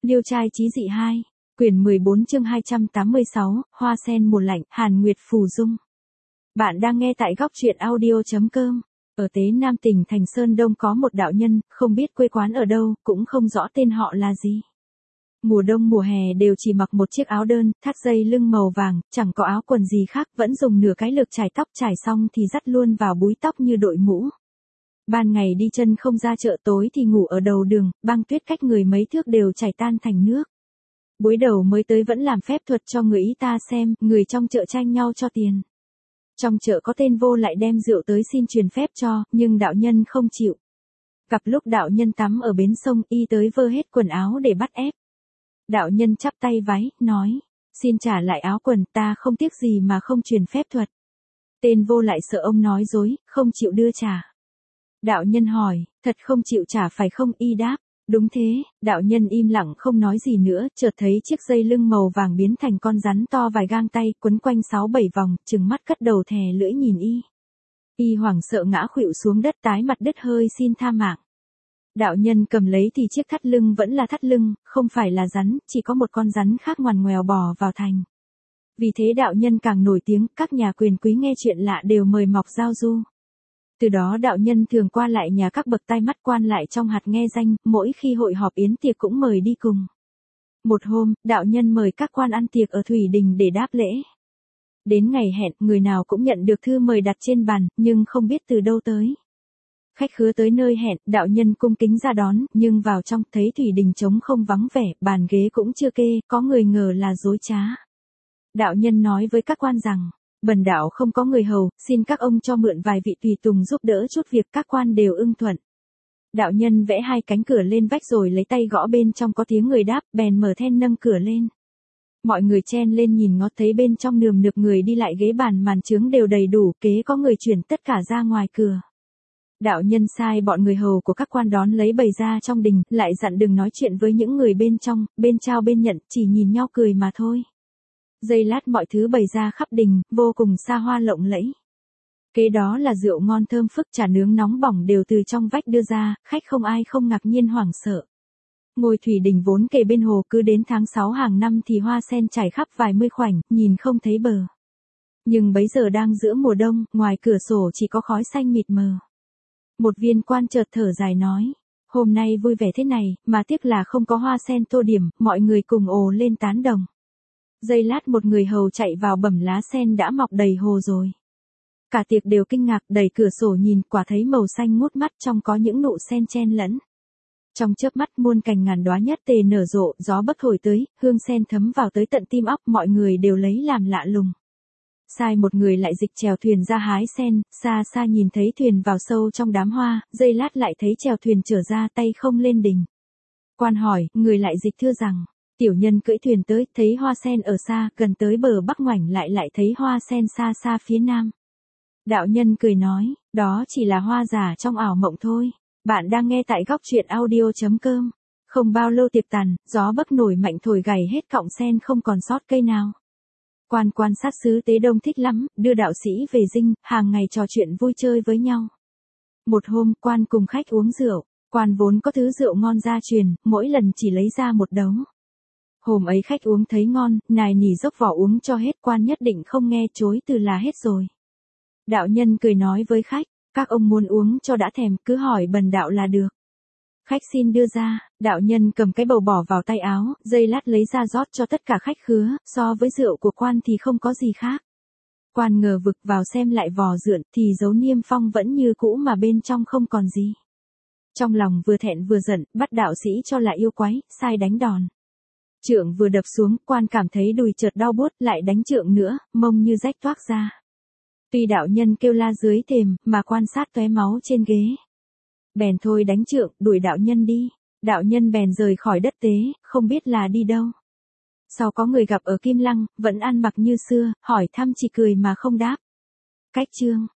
Liêu trai chí dị 2, quyển 14 chương 286, Hoa sen mùa lạnh, Hàn Nguyệt Phù Dung. Bạn đang nghe tại góc truyện audio.com. Ở Tế Nam tỉnh Thành Sơn Đông có một đạo nhân, không biết quê quán ở đâu, cũng không rõ tên họ là gì. Mùa đông mùa hè đều chỉ mặc một chiếc áo đơn, thắt dây lưng màu vàng, chẳng có áo quần gì khác, vẫn dùng nửa cái lược chải tóc, chải xong thì dắt luôn vào búi tóc như đội mũ. Ban ngày đi chân không ra chợ, tối thì ngủ ở đầu đường, băng tuyết cách người mấy thước đều chảy tan thành nước. Buổi đầu mới tới vẫn làm phép thuật cho người ý ta xem, người trong chợ tranh nhau cho tiền. Trong chợ có tên vô lại đem rượu tới xin truyền phép cho, nhưng đạo nhân không chịu. Gặp lúc đạo nhân tắm ở bến sông, y tới vơ hết quần áo để bắt ép. Đạo nhân chắp tay vái, nói, xin trả lại áo quần, ta không tiếc gì mà không truyền phép thuật. Tên vô lại sợ ông nói dối, không chịu đưa trả. Đạo nhân hỏi, thật không chịu trả phải không? Y đáp, đúng thế. Đạo nhân im lặng không nói gì nữa, chợt thấy chiếc dây lưng màu vàng biến thành con rắn to vài gang tay, quấn quanh 6-7 vòng, trừng mắt cất đầu thè lưỡi nhìn y. Y hoảng sợ ngã khuỵu xuống đất, tái mặt đứt hơi xin tha mạng. Đạo nhân cầm lấy thì chiếc thắt lưng vẫn là thắt lưng, không phải là rắn, chỉ có một con rắn khác ngoằn ngoèo bò vào thành. Vì thế đạo nhân càng nổi tiếng, các nhà quyền quý nghe chuyện lạ đều mời mọc giao du. Từ đó đạo nhân thường qua lại nhà các bậc tai mắt quan lại trong hạt nghe danh, mỗi khi hội họp yến tiệc cũng mời đi cùng. Một hôm, đạo nhân mời các quan ăn tiệc ở Thủy Đình để đáp lễ. Đến ngày hẹn, người nào cũng nhận được thư mời đặt trên bàn, nhưng không biết từ đâu tới. Khách khứa tới nơi hẹn, đạo nhân cung kính ra đón, nhưng vào trong thấy Thủy Đình trống không vắng vẻ, bàn ghế cũng chưa kê, có người ngờ là dối trá. Đạo nhân nói với các quan rằng, bần đạo không có người hầu, xin các ông cho mượn vài vị tùy tùng giúp đỡ chút việc, các quan đều ưng thuận. Đạo nhân vẽ 2 cánh cửa lên vách rồi lấy tay gõ bên trong, có tiếng người đáp, bèn mở then nâng cửa lên. Mọi người chen lên nhìn ngó, thấy bên trong nườm nượp người đi lại, ghế bàn màn chướng đều đầy đủ, kế có người chuyển tất cả ra ngoài cửa. Đạo nhân sai bọn người hầu của các quan đón lấy bày ra trong đình, lại dặn đừng nói chuyện với những người bên trong, bên trao bên nhận, chỉ nhìn nhau cười mà thôi. Giây lát mọi thứ bày ra khắp đình, vô cùng xa hoa lộng lẫy. Kế đó là rượu ngon thơm phức, chả nướng nóng bỏng đều từ trong vách đưa ra, khách không ai không ngạc nhiên hoảng sợ. Ngôi Thủy Đình vốn kề bên hồ, cứ đến tháng 6 hàng năm thì hoa sen trải khắp vài mươi khoảnh, nhìn không thấy bờ. Nhưng bấy giờ đang giữa mùa đông, ngoài cửa sổ chỉ có khói xanh mịt mờ. Một viên quan chợt thở dài nói, hôm nay vui vẻ thế này, mà tiếc là không có hoa sen tô điểm, mọi người cùng ồ lên tán đồng. Giây lát một người hầu chạy vào bẩm lá sen đã mọc đầy hồ rồi. Cả tiệc đều kinh ngạc, đẩy cửa sổ nhìn, quả thấy màu xanh ngút mắt, trong có những nụ sen chen lẫn. Trong chớp mắt muôn cành ngàn đóa nhất tề nở rộ, gió bấc thổi tới, hương sen thấm vào tới tận tim óc, mọi người đều lấy làm lạ lùng. Sai một người lại dịch chèo thuyền ra hái sen, xa xa nhìn thấy thuyền vào sâu trong đám hoa, giây lát lại thấy chèo thuyền trở ra, tay không lên đình. Quan hỏi, người lại dịch thưa rằng, tiểu nhân cưỡi thuyền tới, thấy hoa sen ở xa, gần tới bờ bắc ngoảnh lại thấy hoa sen xa xa phía nam. Đạo nhân cười nói, đó chỉ là hoa giả trong ảo mộng thôi. Bạn đang nghe tại góc truyện audio.com. Không bao lâu tiệc tàn, gió bấc nổi mạnh thổi gầy hết cọng sen, không còn sót cây nào. Quan sát xứ Tế Đông thích lắm, đưa đạo sĩ về dinh, hàng ngày trò chuyện vui chơi với nhau. Một hôm, quan cùng khách uống rượu, quan vốn có thứ rượu ngon gia truyền, mỗi lần chỉ lấy ra một đấu. Hôm ấy khách uống thấy ngon, nài nỉ dốc vỏ uống cho hết, quan nhất định không nghe, chối từ là hết rồi. Đạo nhân cười nói với khách, các ông muốn uống cho đã thèm, cứ hỏi bần đạo là được. Khách xin đưa ra, đạo nhân cầm cái bầu bỏ vào tay áo, giây lát lấy ra rót cho tất cả khách khứa, so với rượu của quan thì không có gì khác. Quan ngờ vực vào xem lại vò rượu thì dấu niêm phong vẫn như cũ mà bên trong không còn gì. Trong lòng vừa thẹn vừa giận, bắt đạo sĩ cho là yêu quái, sai đánh đòn. Trượng vừa đập xuống, quan cảm thấy đùi chợt đau buốt, lại đánh trượng nữa, mông như rách toác ra. Tuy đạo nhân kêu la dưới thềm, mà quan sát tóe máu trên ghế. Bèn thôi đánh trượng, đuổi đạo nhân đi. Đạo nhân bèn rời khỏi đất tế, không biết là đi đâu. Sau có người gặp ở Kim Lăng, vẫn ăn mặc như xưa, hỏi thăm chỉ cười mà không đáp. Cách chương